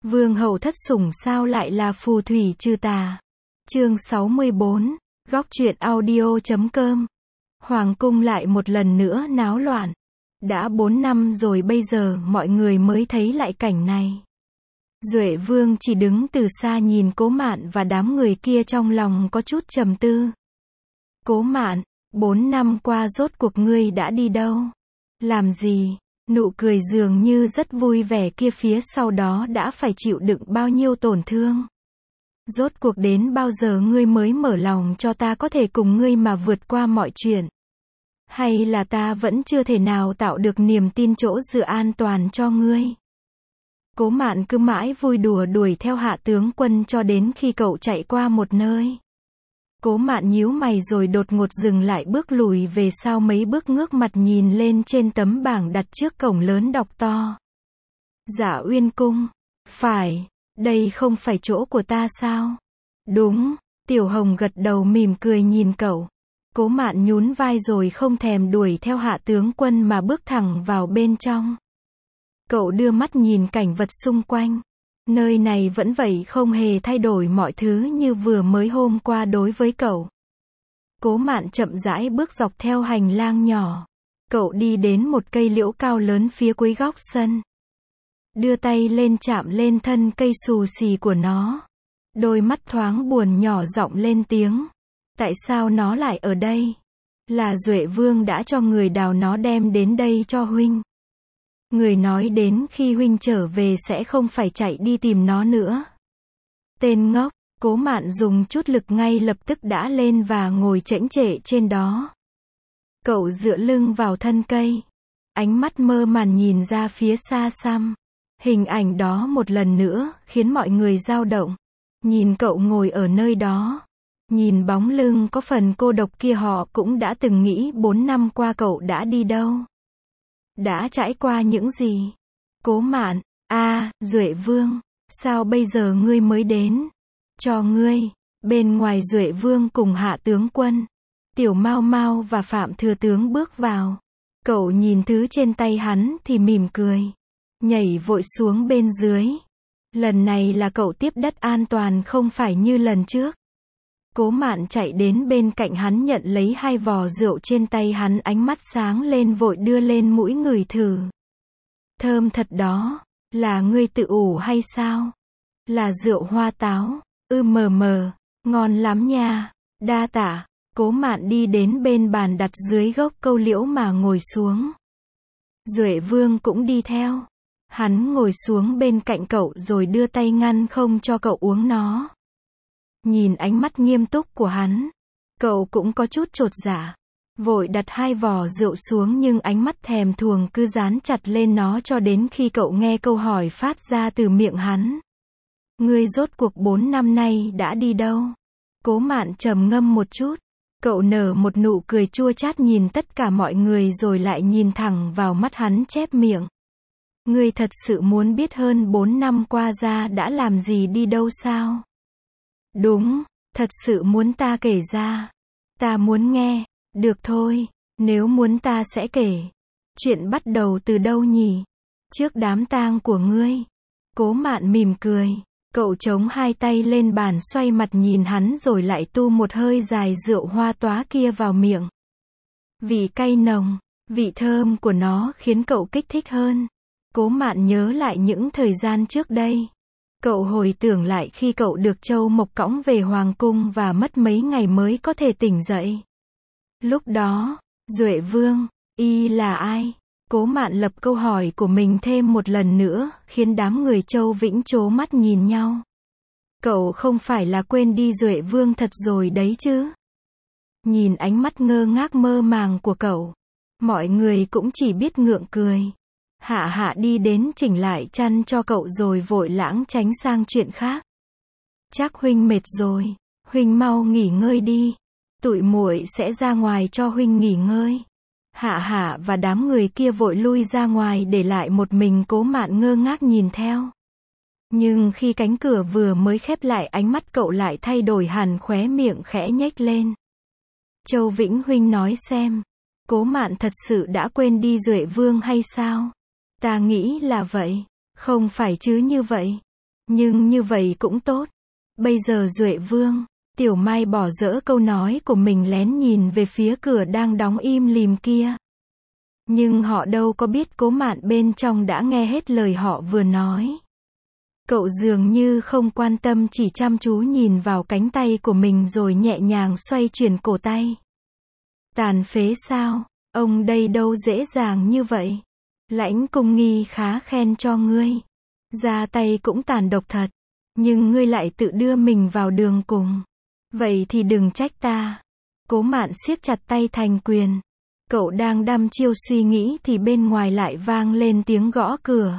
Vương hậu thất sủng sao lại là phù thủy trừ tà. Chương 64, góc truyện audio.com. Hoàng cung lại một lần nữa náo loạn. Đã 4 năm rồi bây giờ mọi người mới thấy lại cảnh này. Duệ Vương chỉ đứng từ xa nhìn Cố Mạn và đám người kia, trong lòng có chút trầm tư. Cố Mạn, 4 năm qua rốt cuộc ngươi đã đi đâu? Làm gì? Nụ cười dường như rất vui vẻ kia phía sau đó đã phải chịu đựng bao nhiêu tổn thương. Rốt cuộc đến bao giờ ngươi mới mở lòng cho ta có thể cùng ngươi mà vượt qua mọi chuyện? Hay là ta vẫn chưa thể nào tạo được niềm tin chỗ dựa an toàn cho ngươi? Cố Mạn cứ mãi vui đùa đuổi theo Hạ tướng quân cho đến khi cậu chạy qua một nơi. Cố Mạn nhíu mày rồi đột ngột dừng lại, bước lùi về sau mấy bước, ngước mặt nhìn lên trên tấm bảng đặt trước cổng lớn đọc to. Dạ Uyên Cung. Phải, đây không phải chỗ của ta sao? Đúng, Tiểu Hồng gật đầu mỉm cười nhìn cậu. Cố Mạn nhún vai rồi không thèm đuổi theo Hạ tướng quân mà bước thẳng vào bên trong. Cậu đưa mắt nhìn cảnh vật xung quanh. Nơi này vẫn vậy, không hề thay đổi mọi thứ như vừa mới hôm qua đối với cậu. Cố Mạn chậm rãi bước dọc theo hành lang nhỏ. Cậu đi đến một cây liễu cao lớn phía cuối góc sân. Đưa tay lên chạm lên thân cây xù xì của nó. Đôi mắt thoáng buồn nhỏ giọng lên tiếng. Tại sao nó lại ở đây? Là Duệ Vương đã cho người đào nó đem đến đây cho huynh. Người nói đến khi huynh trở về sẽ không phải chạy đi tìm nó nữa. Tên ngốc. Cố Mạn dùng chút lực ngay lập tức đã lên và ngồi chễnh chệ trên đó. Cậu dựa lưng vào thân cây. Ánh mắt mơ màng nhìn ra phía xa xăm. Hình ảnh đó một lần nữa khiến mọi người dao động. Nhìn cậu ngồi ở nơi đó. Nhìn bóng lưng có phần cô độc kia, họ cũng đã từng nghĩ 4 năm qua cậu đã đi đâu. Đã trải qua những gì? Cố Mạn, Duệ Vương, sao bây giờ ngươi mới đến? Cho ngươi. Bên ngoài Duệ Vương cùng Hạ tướng quân, Tiểu Mao Mao và Phạm thừa tướng bước vào. Cậu nhìn thứ trên tay hắn thì mỉm cười. Nhảy vội xuống bên dưới. Lần này là cậu tiếp đất an toàn, không phải như lần trước. Cố Mạn chạy đến bên cạnh hắn, nhận lấy 2 vò rượu trên tay hắn, ánh mắt sáng lên vội đưa lên mũi ngửi thử. Thơm thật đó, là ngươi tự ủ hay sao? Là rượu hoa táo, ngon lắm nha, đa tạ. Cố Mạn đi đến bên bàn đặt dưới gốc câu liễu mà ngồi xuống. Duệ Vương cũng đi theo. Hắn ngồi xuống bên cạnh cậu rồi đưa tay ngăn không cho cậu uống nó. Nhìn ánh mắt nghiêm túc của hắn, cậu cũng có chút chột dạ. Vội đặt 2 vò rượu xuống, nhưng ánh mắt thèm thuồng cứ dán chặt lên nó cho đến khi cậu nghe câu hỏi phát ra từ miệng hắn. Ngươi rốt cuộc 4 năm nay đã đi đâu? Cố Mạn trầm ngâm một chút. Cậu nở một nụ cười chua chát nhìn tất cả mọi người rồi lại nhìn thẳng vào mắt hắn, chép miệng. Ngươi thật sự muốn biết hơn 4 năm qua ra đã làm gì, đi đâu sao? Đúng, thật sự muốn ta kể ra. Ta muốn nghe. Được thôi, nếu muốn ta sẽ kể. Chuyện bắt đầu từ đâu nhỉ? Trước đám tang của ngươi. Cố Mạn mỉm cười. Cậu chống 2 tay lên bàn, xoay mặt nhìn hắn rồi lại tu một hơi dài rượu hoa tóa kia vào miệng. Vị cay nồng, vị thơm của nó khiến cậu kích thích hơn. Cố Mạn nhớ lại những thời gian trước đây. Cậu hồi tưởng lại khi cậu được Châu Mộc cõng về Hoàng cung và mất mấy ngày mới có thể tỉnh dậy. Lúc đó, Duệ Vương, y là ai? Cố Mạn lập câu hỏi của mình thêm một lần nữa, khiến đám người Châu Vĩnh trố mắt nhìn nhau. Cậu không phải là quên đi Duệ Vương thật rồi đấy chứ? Nhìn ánh mắt ngơ ngác mơ màng của cậu, mọi người cũng chỉ biết ngượng cười. Hạ đi đến chỉnh lại chăn cho cậu rồi vội lãng tránh sang chuyện khác. Chắc huynh mệt rồi, huynh mau nghỉ ngơi đi. Tụi muội sẽ ra ngoài cho huynh nghỉ ngơi. Hạ và đám người kia vội lui ra ngoài, để lại một mình Cố Mạn ngơ ngác nhìn theo. Nhưng khi cánh cửa vừa mới khép lại, ánh mắt cậu lại thay đổi hẳn, khóe miệng khẽ nhếch lên. Châu Vĩnh huynh nói xem, Cố Mạn thật sự đã quên đi Duệ Vương hay sao? Ta nghĩ là vậy. Không phải chứ như vậy. Nhưng như vậy cũng tốt. Bây giờ Duệ Vương, Tiểu Mai bỏ dỡ câu nói của mình lén nhìn về phía cửa đang đóng im lìm kia. Nhưng họ đâu có biết Cố Mạn bên trong đã nghe hết lời họ vừa nói. Cậu dường như không quan tâm, chỉ chăm chú nhìn vào cánh tay của mình rồi nhẹ nhàng xoay chuyển cổ tay. Tàn phế sao? Ông đây đâu dễ dàng như vậy. Lãnh Cung Nghi khá khen cho ngươi. Ra tay cũng tàn độc thật. Nhưng ngươi lại tự đưa mình vào đường cùng. Vậy thì đừng trách ta. Cố Mạn siết chặt tay thành quyền. Cậu đang đăm chiêu suy nghĩ thì bên ngoài lại vang lên tiếng gõ cửa.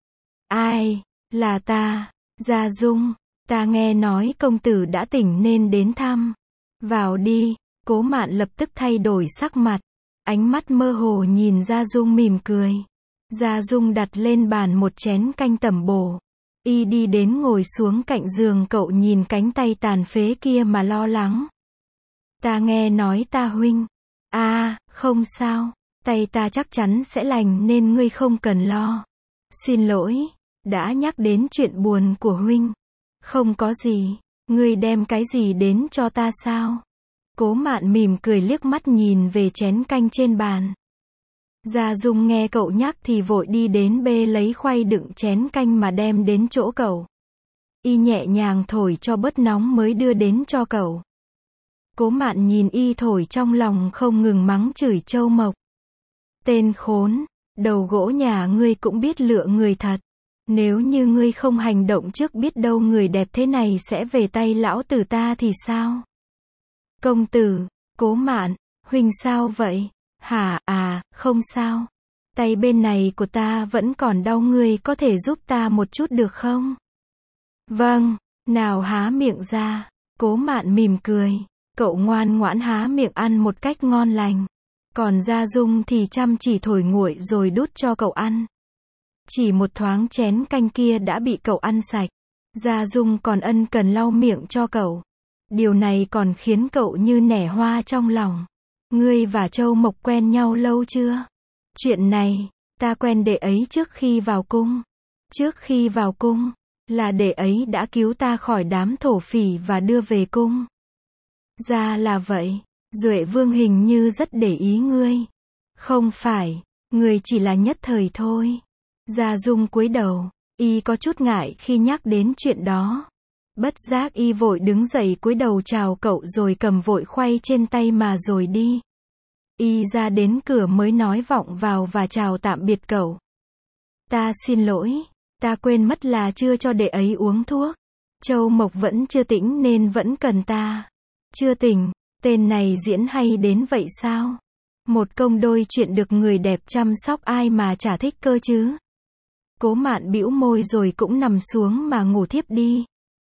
Ai? Là ta. Gia Dung. Ta nghe nói công tử đã tỉnh nên đến thăm. Vào đi. Cố Mạn lập tức thay đổi sắc mặt. Ánh mắt mơ hồ nhìn Gia Dung mỉm cười. Gia Dung đặt lên bàn một chén canh tẩm bổ. Y đi đến ngồi xuống cạnh giường cậu, nhìn cánh tay tàn phế kia mà lo lắng. Ta nghe nói ta huynh. Không sao. Tay ta chắc chắn sẽ lành nên ngươi không cần lo. Xin lỗi. Đã nhắc đến chuyện buồn của huynh. Không có gì. Ngươi đem cái gì đến cho ta sao? Cố Mạn mỉm cười liếc mắt nhìn về chén canh trên bàn. Gia Dung nghe cậu nhắc thì vội đi đến bê lấy khuây đựng chén canh mà đem đến chỗ cậu. Y nhẹ nhàng thổi cho bớt nóng mới đưa đến cho cậu. Cố Mạn nhìn y thổi trong lòng không ngừng mắng chửi Châu Mộc. Tên khốn, đầu gỗ nhà ngươi cũng biết lựa người thật. Nếu như ngươi không hành động trước biết đâu người đẹp thế này sẽ về tay lão tử ta thì sao? Công tử, Cố Mạn, huynh sao vậy? Hả? Không sao. Tay bên này của ta vẫn còn đau, ngươi có thể giúp ta một chút được không? Vâng, nào há miệng ra. Cố Mạn mỉm cười. Cậu ngoan ngoãn há miệng ăn một cách ngon lành. Còn Gia Dung thì chăm chỉ thổi nguội rồi đút cho cậu ăn. Chỉ một thoáng chén canh kia đã bị cậu ăn sạch. Gia Dung còn ân cần lau miệng cho cậu. Điều này còn khiến cậu như nở hoa trong lòng. Ngươi và Châu Mộc quen nhau lâu chưa? Chuyện này, ta quen đệ ấy trước khi vào cung. Trước khi vào cung, là đệ ấy đã cứu ta khỏi đám thổ phỉ và đưa về cung. Ra là vậy, Duệ Vương hình như rất để ý ngươi. Không phải, ngươi chỉ là nhất thời thôi. Gia Dung cúi đầu, y có chút ngại khi nhắc đến chuyện đó. Bất giác y vội đứng dậy cúi đầu chào cậu rồi cầm vội khuây trên tay mà rồi đi. Y ra đến cửa mới nói vọng vào và chào tạm biệt cậu. Ta xin lỗi, ta quên mất là chưa cho đệ ấy uống thuốc. Châu Mộc vẫn chưa tỉnh nên vẫn cần ta. Chưa tỉnh, tên này diễn hay đến vậy sao? Một công đôi chuyện được người đẹp chăm sóc ai mà chả thích cơ chứ? Cố Mạn bĩu môi rồi cũng nằm xuống mà ngủ thiếp đi.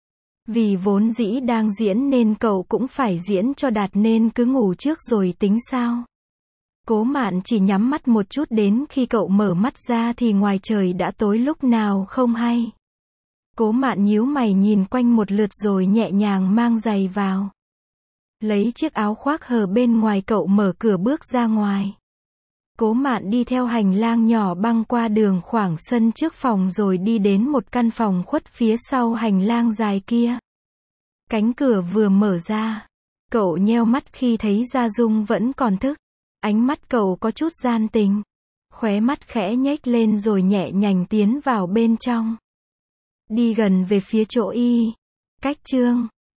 Vì vốn dĩ đang diễn nên cậu cũng phải diễn cho đạt nên cứ ngủ trước rồi tính sao. Cố Mạn chỉ nhắm mắt một chút, đến khi cậu mở mắt ra thì ngoài trời đã tối lúc nào không hay. Cố Mạn nhíu mày nhìn quanh một lượt rồi nhẹ nhàng mang giày vào. Lấy chiếc áo khoác hở bên ngoài cậu mở cửa bước ra ngoài. Cố Mạn đi theo hành lang nhỏ băng qua đường khoảng sân trước phòng rồi đi đến một căn phòng khuất phía sau hành lang dài kia. Cánh cửa vừa mở ra, cậu nheo mắt khi thấy Gia Dung vẫn còn thức. Ánh mắt cậu có chút gian tình. Khóe mắt khẽ nhếch lên rồi nhẹ nhàng tiến vào bên trong. Đi gần về phía chỗ y. Cách chương